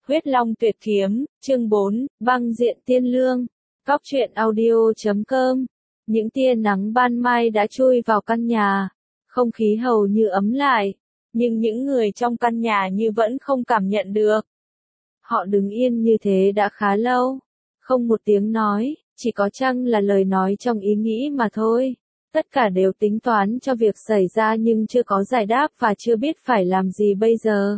Huyết Long Tuyệt Kiếm, chương 4, Băng Diện Tiên Lương. Cóc truyện audio.com. Những tia nắng ban mai đã chui vào căn nhà, không khí hầu như ấm lại, nhưng những người trong căn nhà như vẫn không cảm nhận được. Họ đứng yên như thế đã khá lâu, không một tiếng nói, chỉ có chăng là lời nói trong ý nghĩ mà thôi. Tất cả đều tính toán cho việc xảy ra nhưng chưa có giải đáp và chưa biết phải làm gì bây giờ.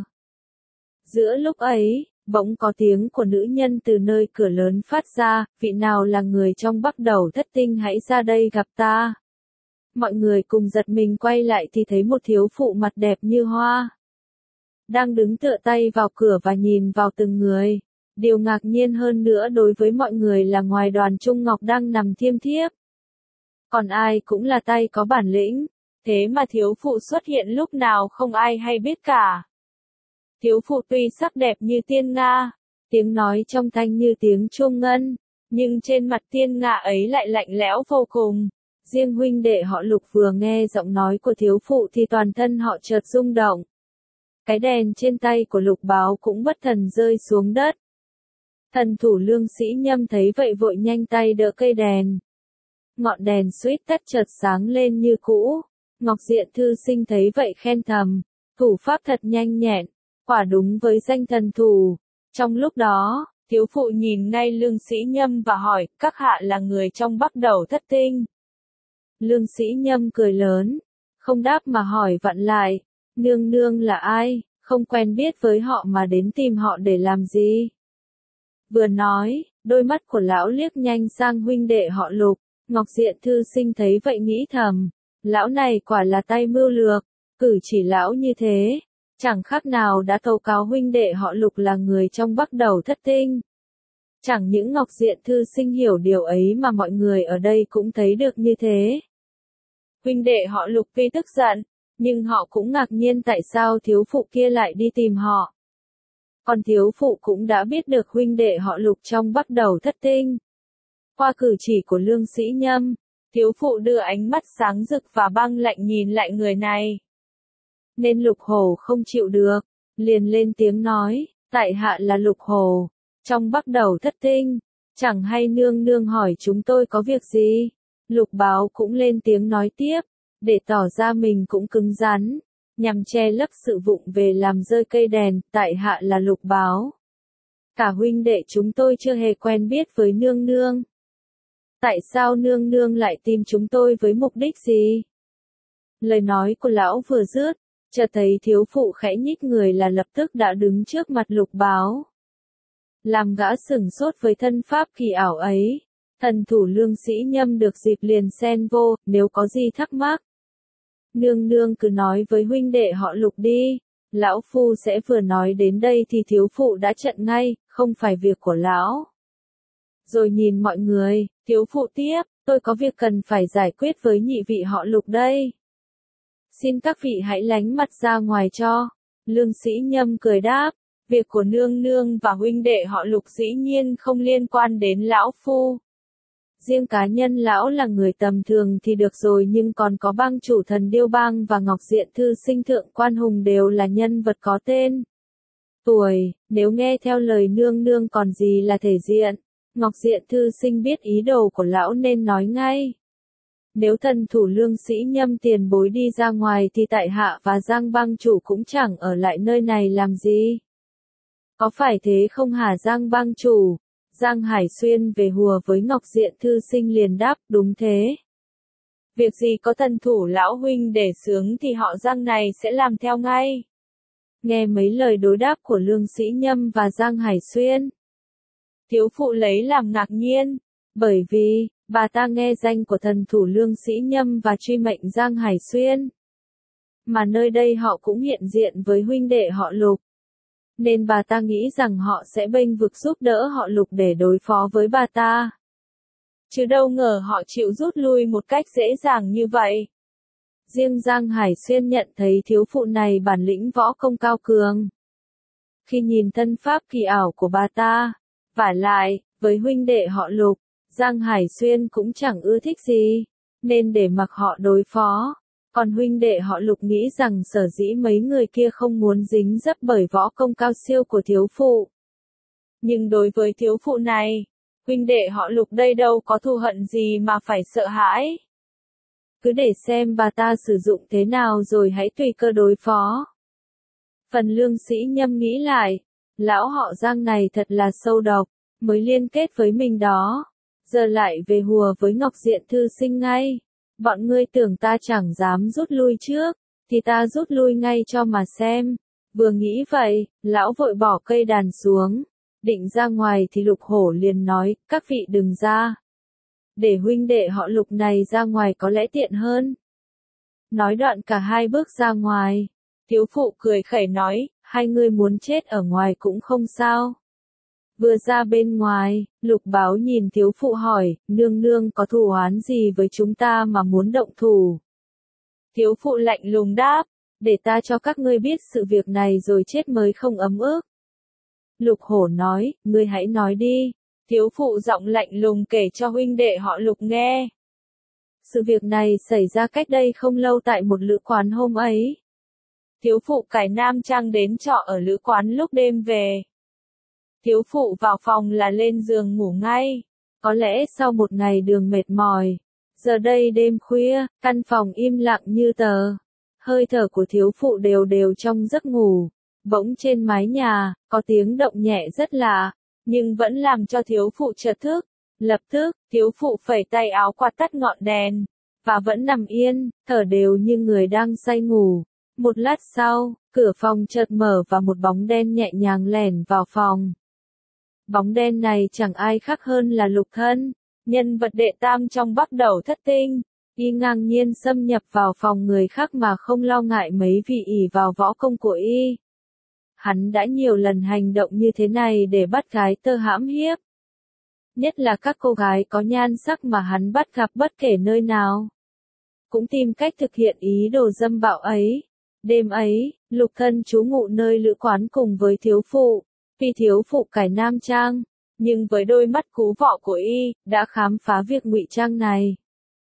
Giữa lúc ấy, bỗng có tiếng của nữ nhân từ nơi cửa lớn phát ra, vị nào là người trong Bắc Đầu Thất Tinh hãy ra đây gặp ta. Mọi người cùng giật mình quay lại thì thấy một thiếu phụ mặt đẹp như hoa, đang đứng tựa tay vào cửa và nhìn vào từng người. Điều ngạc nhiên hơn nữa đối với mọi người là ngoài Đoàn Trung Ngọc đang nằm thiêm thiếp, còn ai cũng là tay có bản lĩnh, thế mà thiếu phụ xuất hiện lúc nào không ai hay biết cả. Thiếu phụ tuy sắc đẹp như tiên nga, tiếng nói trong thanh như tiếng chuông ngân, nhưng trên mặt tiên nga ấy lại lạnh lẽo vô cùng. Riêng huynh đệ họ Lục vừa nghe giọng nói của thiếu phụ thì toàn thân họ chợt rung động. Cái đèn trên tay của Lục Báo cũng bất thần rơi xuống đất. Thần thủ Lương Sĩ Nhâm thấy vậy vội nhanh tay đỡ cây đèn. Ngọn đèn suýt tắt chợt sáng lên như cũ. Ngọc Diện thư sinh thấy vậy khen thầm, thủ pháp thật nhanh nhẹn, quả đúng với danh thần thủ. Trong lúc đó, thiếu phụ nhìn ngay Lương Sĩ Nhâm và hỏi, các hạ là người trong Bắc Đầu Thất Tinh. Lương Sĩ Nhâm cười lớn, không đáp mà hỏi vặn lại, nương nương là ai, không quen biết với họ mà đến tìm họ để làm gì. Vừa nói, đôi mắt của lão liếc nhanh sang huynh đệ họ Lục. Ngọc Diện thư sinh thấy vậy nghĩ thầm, lão này quả là tay mưu lược, cử chỉ lão như thế, chẳng khác nào đã tố cáo huynh đệ họ Lục là người trong Bắc Đầu Thất Tinh. Chẳng những Ngọc Diện thư sinh hiểu điều ấy mà mọi người ở đây cũng thấy được như thế. Huynh đệ họ Lục tuy tức giận, nhưng họ cũng ngạc nhiên tại sao thiếu phụ kia lại đi tìm họ. Còn thiếu phụ cũng đã biết được huynh đệ họ Lục trong Bắc Đầu Thất Tinh. Qua cử chỉ của Lương Sĩ Nhâm, thiếu phụ đưa ánh mắt sáng rực và băng lạnh nhìn lại người này. Nên Lục Hổ không chịu được, liền lên tiếng nói, tại hạ là Lục Hổ, trong Bắc Đầu Thất Tinh, chẳng hay nương nương hỏi chúng tôi có việc gì. Lục Báo cũng lên tiếng nói tiếp, để tỏ ra mình cũng cứng rắn, nhằm che lấp sự vụng về làm rơi cây đèn, tại hạ là Lục Báo. Cả huynh đệ chúng tôi chưa hề quen biết với nương nương. Tại sao nương nương lại tìm chúng tôi với mục đích gì? Lời nói của lão vừa dứt, chợt thấy thiếu phụ khẽ nhích người là lập tức đã đứng trước mặt Lục Báo. Làm gã sửng sốt với thân pháp kỳ ảo ấy, thần thủ Lương Sĩ Nhâm được dịp liền xen vô, nếu có gì thắc mắc. Nương nương cứ nói với huynh đệ họ Lục đi, lão phu sẽ vừa nói đến đây thì thiếu phụ đã chặn ngay, không phải việc của lão. Rồi nhìn mọi người, thiếu phụ tiếp, tôi có việc cần phải giải quyết với nhị vị họ Lục đây. Xin các vị hãy lánh mặt ra ngoài cho. Lương Sĩ Nhâm cười đáp, việc của nương nương và huynh đệ họ Lục dĩ nhiên không liên quan đến lão phu. Riêng cá nhân lão là người tầm thường thì được rồi, nhưng còn có bang chủ Thần Điêu Bang và Ngọc Diện thư sinh Thượng Quan Hùng đều là nhân vật có tên tuổi, nếu nghe theo lời nương nương còn gì là thể diện. Ngọc Diện thư sinh biết ý đồ của lão nên nói ngay. Nếu thần thủ Lương Sĩ Nhâm tiền bối đi ra ngoài thì tại hạ và Giang bang chủ cũng chẳng ở lại nơi này làm gì. Có phải thế không hả Giang bang chủ? Giang Hải Xuyên về hùa với Ngọc Diện thư sinh liền đáp, đúng thế. Việc gì có thần thủ lão huynh để sướng thì họ Giang này sẽ làm theo ngay. Nghe mấy lời đối đáp của Lương Sĩ Nhâm và Giang Hải Xuyên, thiếu phụ lấy làm ngạc nhiên, bởi vì, bà ta nghe danh của thần thủ Lương Sĩ Nhâm và truy mệnh Giang Hải Xuyên. Mà nơi đây họ cũng hiện diện với huynh đệ họ Lục. Nên bà ta nghĩ rằng họ sẽ bênh vực giúp đỡ họ Lục để đối phó với bà ta. Chứ đâu ngờ họ chịu rút lui một cách dễ dàng như vậy. Riêng Giang Hải Xuyên nhận thấy thiếu phụ này bản lĩnh võ công cao cường. Khi nhìn thân pháp kỳ ảo của bà ta, vả lại, với huynh đệ họ Lục, Giang Hải Xuyên cũng chẳng ưa thích gì, nên để mặc họ đối phó. Còn huynh đệ họ Lục nghĩ rằng sở dĩ mấy người kia không muốn dính dấp bởi võ công cao siêu của thiếu phụ, Nhưng đối với thiếu phụ này, huynh đệ họ Lục đây đâu có thù hận gì mà phải sợ hãi. Cứ để xem bà ta sử dụng thế nào rồi hãy tùy cơ đối phó. Phần Lương Sĩ Nhâm nghĩ lại, lão họ Giang này thật là sâu độc, mới liên kết với mình đó. Giờ lại về hùa với Ngọc Diện thư sinh ngay. Bọn ngươi tưởng ta chẳng dám rút lui trước, thì ta rút lui ngay cho mà xem. Vừa nghĩ vậy, lão vội bỏ cây đàn xuống. Định ra ngoài thì Lục Hổ liền nói, các vị đừng ra. Để huynh đệ họ Lục này ra ngoài có lẽ tiện hơn. Nói đoạn cả hai bước ra ngoài. Thiếu phụ cười khẩy nói, hai người muốn chết ở ngoài cũng không sao. Vừa ra bên ngoài, Lục Báo nhìn thiếu phụ hỏi, nương nương có thù oán gì với chúng ta mà muốn động thủ? Thiếu phụ lạnh lùng đáp, để ta cho các ngươi biết sự việc này rồi chết mới không ấm ức. Lục Hổ nói, ngươi hãy nói đi. Thiếu phụ giọng lạnh lùng kể cho huynh đệ họ Lục nghe. Sự việc này xảy ra cách đây không lâu tại một lữ quán hôm ấy. Thiếu phụ cải nam trang đến trọ ở lữ quán lúc đêm về. Thiếu phụ vào phòng là lên giường ngủ ngay. Có lẽ sau một ngày đường mệt mỏi. Giờ đây đêm khuya, căn phòng im lặng như tờ. Hơi thở của thiếu phụ đều đều trong giấc ngủ. Bỗng trên mái nhà, có tiếng động nhẹ rất lạ, nhưng vẫn làm cho thiếu phụ chợt thức. Lập tức, thiếu phụ phẩy tay áo quạt tắt ngọn đèn, và vẫn nằm yên, thở đều như người đang say ngủ. Một lát sau, cửa phòng chợt mở và một bóng đen nhẹ nhàng lẻn vào phòng. Bóng đen này chẳng ai khác hơn là Lục Thân, nhân vật đệ tam trong Bắc Đẩu Thất Tinh. Y ngang nhiên xâm nhập vào phòng người khác mà không lo ngại mấy vị ỷ vào võ công của y. Hắn đã nhiều lần hành động như thế này để bắt gái tơ hãm hiếp. Nhất là các cô gái có nhan sắc mà hắn bắt gặp bất kể nơi nào. Cũng tìm cách thực hiện ý đồ dâm bạo ấy. Đêm ấy, Lục Thân trú ngụ nơi lữ quán cùng với thiếu phụ. Vì thiếu phụ cải nam trang, nhưng với đôi mắt cú vọ của y, đã khám phá việc ngụy trang này.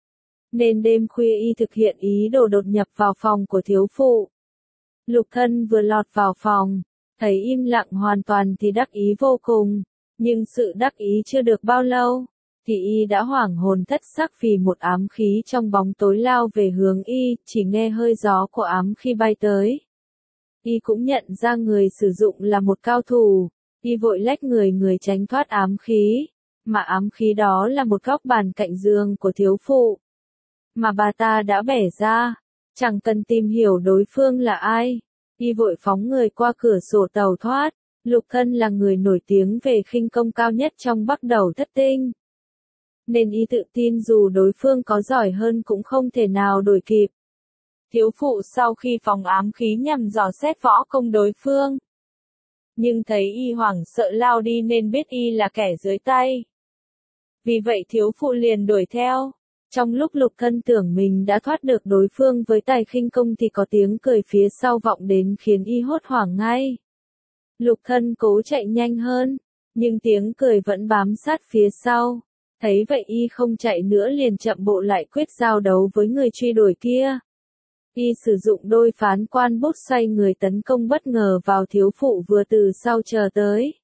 Nên đêm khuya y thực hiện ý đồ đột nhập vào phòng của thiếu phụ. Lục Thân vừa lọt vào phòng, thấy im lặng hoàn toàn thì đắc ý vô cùng. Nhưng sự đắc ý chưa được bao lâu, thì y đã hoảng hồn thất sắc vì một ám khí trong bóng tối lao về hướng y, chỉ nghe hơi gió của ám khí bay tới. Y cũng nhận ra người sử dụng là một cao thủ, y vội lách người tránh thoát ám khí, mà ám khí đó là một góc bàn cạnh giường của thiếu phụ. Mà bà ta đã bẻ ra, chẳng cần tìm hiểu đối phương là ai, y vội phóng người qua cửa sổ tàu thoát. Lục Thân là người nổi tiếng về khinh công cao nhất trong Bắc Đẩu Thất Tinh. Nên y tự tin dù đối phương có giỏi hơn cũng không thể nào đuổi kịp. Thiếu phụ sau khi phóng ám khí nhằm dò xét võ công đối phương. Nhưng thấy y hoảng sợ lao đi nên biết y là kẻ dưới tay. Vì vậy thiếu phụ liền đuổi theo. Trong lúc Lục Thân tưởng mình đã thoát được đối phương với tài khinh công thì có tiếng cười phía sau vọng đến khiến y hốt hoảng ngay. Lục Thân cố chạy nhanh hơn, nhưng tiếng cười vẫn bám sát phía sau. Thấy vậy y không chạy nữa liền chậm bộ lại quyết giao đấu với người truy đuổi kia. Y sử dụng đôi phán quan bút xoay người tấn công bất ngờ vào thiếu phụ vừa từ sau chờ tới.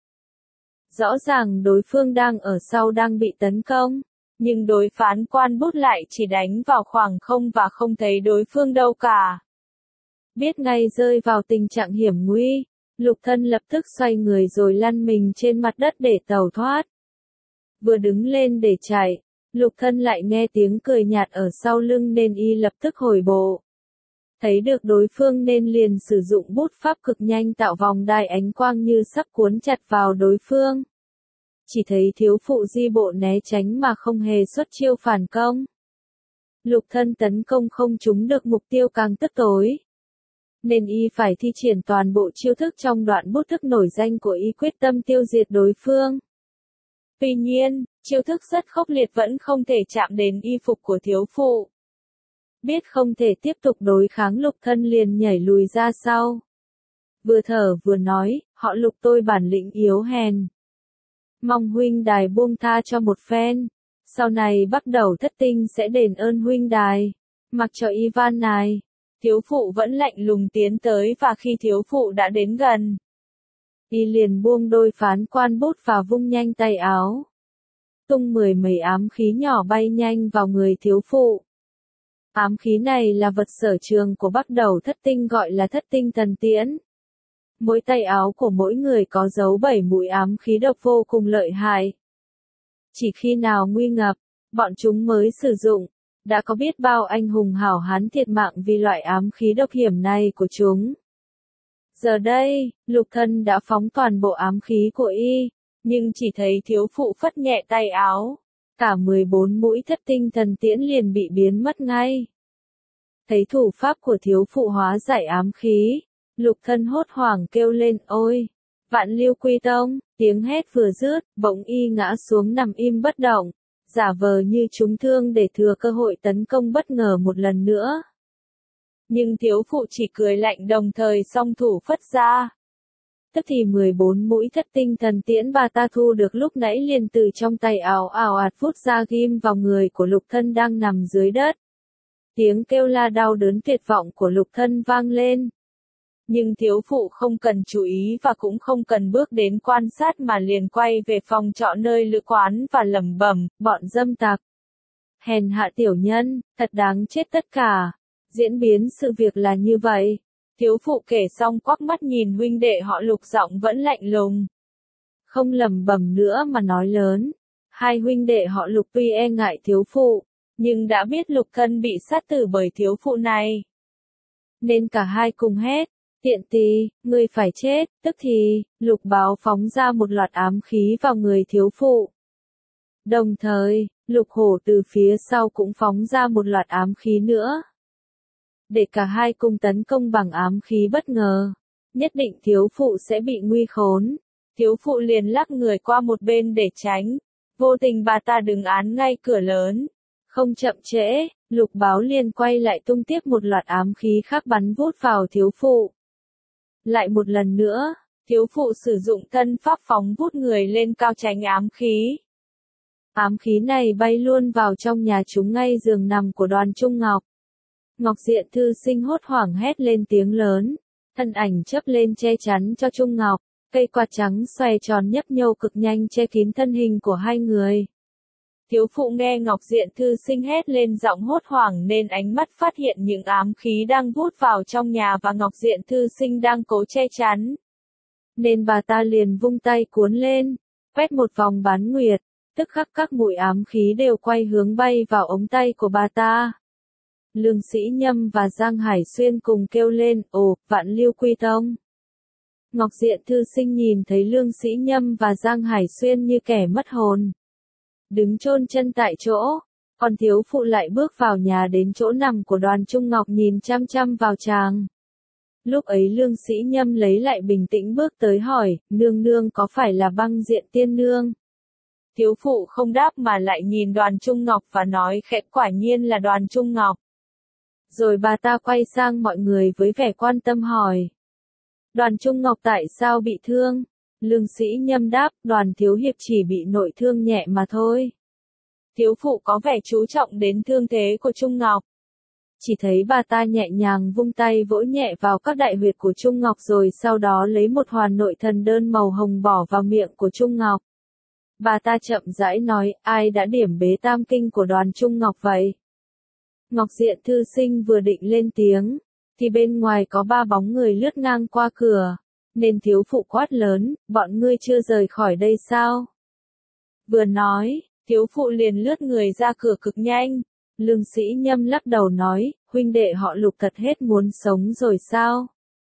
Rõ ràng đối phương đang ở sau đang bị tấn công, nhưng đối phán quan bút lại chỉ đánh vào khoảng không và không thấy đối phương đâu cả. Biết ngay rơi vào tình trạng hiểm nguy. Lục Thân lập tức xoay người rồi lăn mình trên mặt đất để tẩu thoát. Vừa đứng lên để chạy, Lục Thân lại nghe tiếng cười nhạt ở sau lưng nên y lập tức hồi bộ. Thấy được đối phương nên liền sử dụng bút pháp cực nhanh tạo vòng đai ánh quang như sắp cuốn chặt vào đối phương. Chỉ thấy thiếu phụ di bộ né tránh mà không hề xuất chiêu phản công. Lục Thân tấn công không trúng được mục tiêu càng tức tối. Nên y phải thi triển toàn bộ chiêu thức trong đoạn bút thức nổi danh của y quyết tâm tiêu diệt đối phương. Tuy nhiên, chiêu thức rất khốc liệt vẫn không thể chạm đến y phục của thiếu phụ. Biết không thể tiếp tục đối kháng Lục Thân liền nhảy lùi ra sau. Vừa thở vừa nói, họ Lục tôi bản lĩnh yếu hèn. Mong huynh đài buông tha cho một phen. Sau này Bắc Đẩu Thất Tinh sẽ đền ơn huynh đài. Mặc cho y van nài. Thiếu phụ vẫn lạnh lùng tiến tới và khi thiếu phụ đã đến gần, Y liền buông đôi phán quan bút và vung nhanh tay áo. Tung 10 mấy ám khí nhỏ bay nhanh vào người thiếu phụ. Ám khí này là vật sở trường của Bắc Đầu Thất Tinh, gọi là Thất Tinh Thần Tiễn. Mỗi tay áo của mỗi người có dấu 7 mũi ám khí độc vô cùng lợi hại. Chỉ khi nào nguy ngập, bọn chúng mới sử dụng. Đã có biết bao anh hùng hảo hán thiệt mạng vì loại ám khí độc hiểm này của chúng. Giờ đây, Lục Thân đã phóng toàn bộ ám khí của y, nhưng chỉ thấy thiếu phụ phất nhẹ tay áo. Cả 14 mũi Thất Tinh Thần Tiễn liền bị biến mất ngay. Thấy thủ pháp của thiếu phụ hóa giải ám khí, Lục Thân hốt hoảng kêu lên, ôi! Vạn Lưu Quy Tông! Tiếng hét vừa dứt, bỗng y ngã xuống nằm im bất động, giả vờ như trúng thương để thừa cơ hội tấn công bất ngờ một lần nữa. Nhưng thiếu phụ chỉ cười lạnh đồng thời song thủ phất ra. Tức thì 14 mũi Thất Tinh Thần Tiễn bà ta thu được lúc nãy liền từ trong tay ảo ảo ạt vút ra ghim vào người của Lục Thân đang nằm dưới đất. Tiếng kêu la đau đớn tuyệt vọng của Lục Thân vang lên. Nhưng thiếu phụ không cần chú ý và cũng không cần bước đến quan sát mà liền quay về phòng trọ nơi lữ quán và lẩm bẩm, bọn dâm tặc. Hèn hạ tiểu nhân, thật đáng chết tất cả. Diễn biến sự việc là như vậy. Thiếu phụ kể xong quắc mắt nhìn huynh đệ họ Lục, giọng vẫn lạnh lùng. Không lẩm bẩm nữa mà nói lớn. Hai huynh đệ họ Lục tuy e ngại thiếu phụ, nhưng đã biết Lục Thân bị sát tử bởi thiếu phụ này, nên cả hai cùng hét. Tiện tì, ngươi phải chết, tức thì, Lục Báo phóng ra một loạt ám khí vào người thiếu phụ. Đồng thời, Lục Hổ từ phía sau cũng phóng ra một loạt ám khí nữa. Để cả hai cùng tấn công bằng ám khí bất ngờ, nhất định thiếu phụ sẽ bị nguy khốn. Thiếu phụ liền lắc người qua một bên để tránh. Vô tình bà ta đứng án ngay cửa lớn. Không chậm trễ, Lục Báo liền quay lại tung tiếp một loạt ám khí khác bắn vút vào thiếu phụ. Lại một lần nữa, thiếu phụ sử dụng thân pháp phóng vút người lên cao tránh ám khí. Ám khí này bay luôn vào trong nhà chúng ngay giường nằm của Đoàn Trung Ngọc. Ngọc Diện thư sinh hốt hoảng hét lên tiếng lớn, thân ảnh chớp lên che chắn cho Trung Ngọc, cây quạt trắng xoay tròn nhấp nhô cực nhanh che kín thân hình của hai người. Thiếu phụ nghe Ngọc Diện thư sinh hét lên giọng hốt hoảng nên ánh mắt phát hiện những ám khí đang vút vào trong nhà và Ngọc Diện thư sinh đang cố che chắn. Nên bà ta liền vung tay cuốn lên, quét một vòng bán nguyệt, tức khắc các mũi ám khí đều quay hướng bay vào ống tay của bà ta. Lương Sĩ Nhâm và Giang Hải Xuyên cùng kêu lên, ồ, Vạn Lưu Quy Tông. Ngọc Diện thư sinh nhìn thấy Lương Sĩ Nhâm và Giang Hải Xuyên như kẻ mất hồn, đứng chôn chân tại chỗ, còn thiếu phụ lại bước vào nhà đến chỗ nằm của Đoàn Trung Ngọc nhìn chăm chăm vào chàng. Lúc ấy Lương Sĩ Nhâm lấy lại bình tĩnh bước tới hỏi, nương nương có phải là Băng Diện tiên nương? Thiếu phụ không đáp mà lại nhìn Đoàn Trung Ngọc và nói khẽ, quả nhiên là Đoàn Trung Ngọc. Rồi bà ta quay sang mọi người với vẻ quan tâm hỏi, Đoàn Trung Ngọc tại sao bị thương? Lương Sĩ Nhâm đáp, Đoàn thiếu hiệp chỉ bị nội thương nhẹ mà thôi. Thiếu phụ có vẻ chú trọng đến thương thế của Trung Ngọc. Chỉ thấy bà ta nhẹ nhàng vung tay vỗ nhẹ vào các đại huyệt của Trung Ngọc rồi sau đó lấy một hoàn nội thần đơn màu hồng bỏ vào miệng của Trung Ngọc. Bà ta chậm rãi nói, ai đã điểm bế tam kinh của Đoàn Trung Ngọc vậy? Ngọc Diện thư sinh vừa định lên tiếng, thì bên ngoài có 3 bóng người lướt ngang qua cửa, nên thiếu phụ quát lớn, bọn ngươi chưa rời khỏi đây sao? Vừa nói, thiếu phụ liền lướt người ra cửa cực nhanh. Lương Sĩ Nhâm lắc đầu nói, huynh đệ họ Lục thật hết muốn sống rồi sao?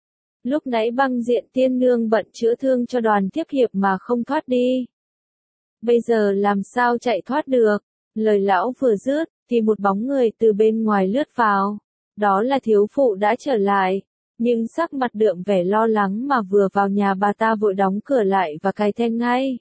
Lúc nãy Băng Diện tiên nương bận chữa thương cho Đoàn tiếp hiệp mà không thoát đi. Bây giờ làm sao chạy thoát được? Lời lão vừa dứt, thì một bóng người từ bên ngoài lướt vào. Đó là thiếu phụ đã trở lại. Nhưng sắc mặt đượm vẻ lo lắng mà vừa vào nhà bà ta vội đóng cửa lại và cài then ngay.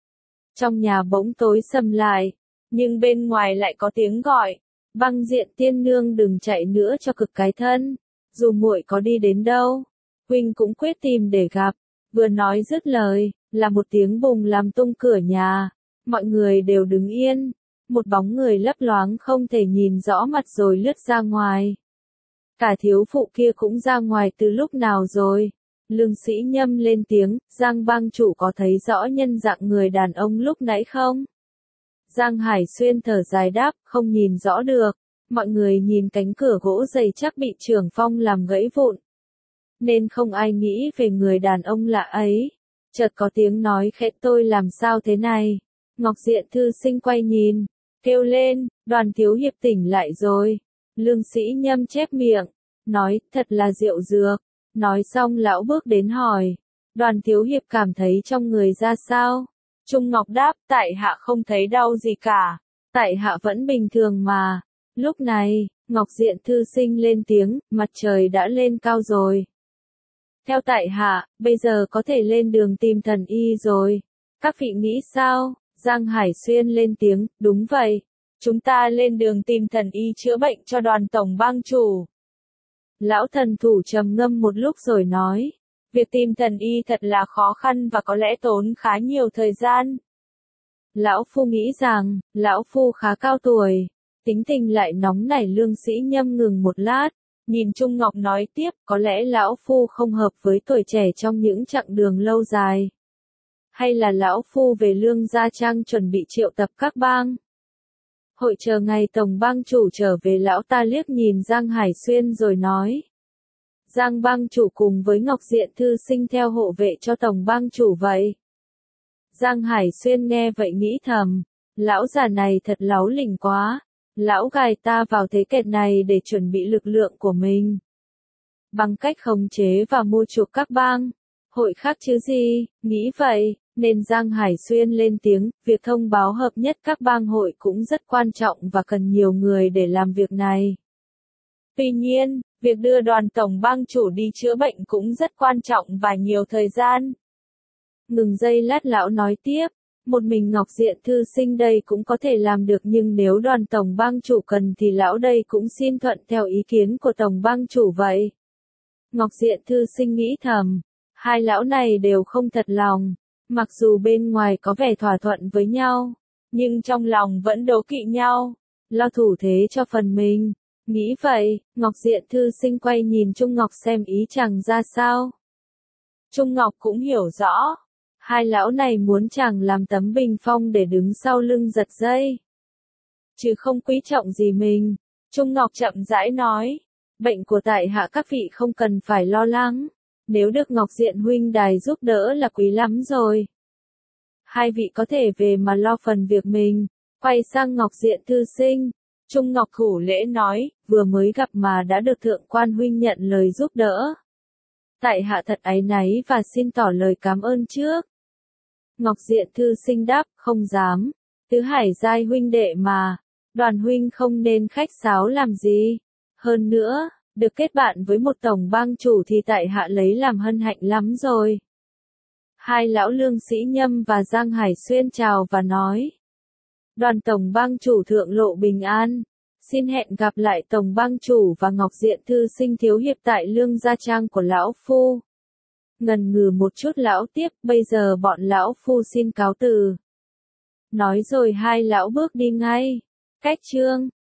Trong nhà bỗng tối sầm lại, nhưng bên ngoài lại có tiếng gọi, Băng Diện tiên nương đừng chạy nữa cho cực cái thân, dù muội có đi đến đâu, huynh cũng quyết tìm để gặp. Vừa nói dứt lời, là một tiếng bùng làm tung cửa nhà, mọi người đều đứng yên, một bóng người lấp loáng không thể nhìn rõ mặt rồi lướt ra ngoài. Cả thiếu phụ kia cũng ra ngoài từ lúc nào rồi, Lương Sĩ Nhâm lên tiếng, Giang bang chủ có thấy rõ nhân dạng người đàn ông lúc nãy không? Giang Hải Xuyên thở dài đáp, không nhìn rõ được. Mọi người nhìn cánh cửa gỗ dày chắc bị Trưởng Phong làm gãy vụn. Nên không ai nghĩ về người đàn ông lạ ấy. Chợt có tiếng nói khẽ, tôi làm sao thế này? Ngọc Diện thư sinh quay nhìn, kêu lên, Đoàn thiếu hiệp tỉnh lại rồi. Lương Sĩ Nhâm chép miệng, nói, thật là rượu dược. Nói xong lão bước đến hỏi, Đoàn thiếu hiệp cảm thấy trong người ra sao? Trung Ngọc đáp, tại hạ không thấy đau gì cả. Tại hạ vẫn bình thường mà. Lúc này, Ngọc Diện thư sinh lên tiếng, mặt trời đã lên cao rồi. Theo tại hạ, bây giờ có thể lên đường tìm thần y rồi. Các vị nghĩ sao? Giang Hải Xuyên lên tiếng, đúng vậy. Chúng ta lên đường tìm thần y chữa bệnh cho Đoàn tổng bang chủ. Lão thần thủ trầm ngâm một lúc rồi nói, việc tìm thần y thật là khó khăn và có lẽ tốn khá nhiều thời gian. Lão phu nghĩ rằng, lão phu khá cao tuổi, tính tình lại nóng nảy. Lương Sĩ Nhâm ngừng một lát, nhìn Trung Ngọc nói tiếp, có lẽ lão phu không hợp với tuổi trẻ trong những chặng đường lâu dài. Hay là lão phu về Lương Gia Trang chuẩn bị triệu tập các bang hội chờ ngày tổng bang chủ trở về. Lão ta liếc nhìn Giang Hải Xuyên rồi nói, Giang bang chủ cùng với Ngọc Diện thư sinh theo hộ vệ cho tổng bang chủ vậy. Giang Hải Xuyên nghe vậy nghĩ thầm, lão già này thật láu lỉnh quá, lão gài ta vào thế kẹt này để chuẩn bị lực lượng của mình. Bằng cách khống chế và mua chuộc các bang hội khác chứ gì, nghĩ vậy, nên Giang Hải Xuyên lên tiếng, việc thông báo hợp nhất các bang hội cũng rất quan trọng và cần nhiều người để làm việc này. Tuy nhiên, việc đưa Đoàn tổng bang chủ đi chữa bệnh cũng rất quan trọng và nhiều thời gian. Ngừng giây lát lão nói tiếp, một mình Ngọc Diện thư sinh đây cũng có thể làm được, nhưng nếu Đoàn tổng bang chủ cần thì lão đây cũng xin thuận theo ý kiến của tổng bang chủ vậy. Ngọc Diện thư sinh nghĩ thầm, hai lão này đều không thật lòng, mặc dù bên ngoài có vẻ thỏa thuận với nhau, nhưng trong lòng vẫn đố kỵ nhau, lo thủ thế cho phần mình. Nghĩ vậy, Ngọc Diện thư sinh quay nhìn Trung Ngọc xem ý chàng ra sao. Trung Ngọc cũng hiểu rõ, hai lão này muốn chàng làm tấm bình phong để đứng sau lưng giật dây, chứ không quý trọng gì mình. Trung Ngọc chậm rãi nói, bệnh của tại hạ các vị không cần phải lo lắng, nếu được Ngọc Diện huynh đài giúp đỡ là quý lắm rồi. Hai vị có thể về mà lo phần việc mình. Quay sang Ngọc Diện thư sinh, Trung Ngọc thủ lễ nói, vừa mới gặp mà đã được thượng quan huynh nhận lời giúp đỡ. Tại hạ thật áy náy và xin tỏ lời cảm ơn trước. Ngọc Diện thư sinh đáp, không dám, Tứ Hải giai huynh đệ mà, Đoàn huynh không nên khách sáo làm gì. Hơn nữa, được kết bạn với một tổng bang chủ thì tại hạ lấy làm hân hạnh lắm rồi. Hai lão Lương Sĩ Nhâm và Giang Hải Xuyên chào và nói, Đoàn tổng bang chủ thượng lộ bình an, xin hẹn gặp lại tổng bang chủ và Ngọc Diện thư sinh thiếu hiệp tại Lương Gia Trang của lão phu. Ngần ngừ một chút lão tiếp, bây giờ bọn lão phu xin cáo từ. Nói rồi hai lão bước đi ngay. Cách chương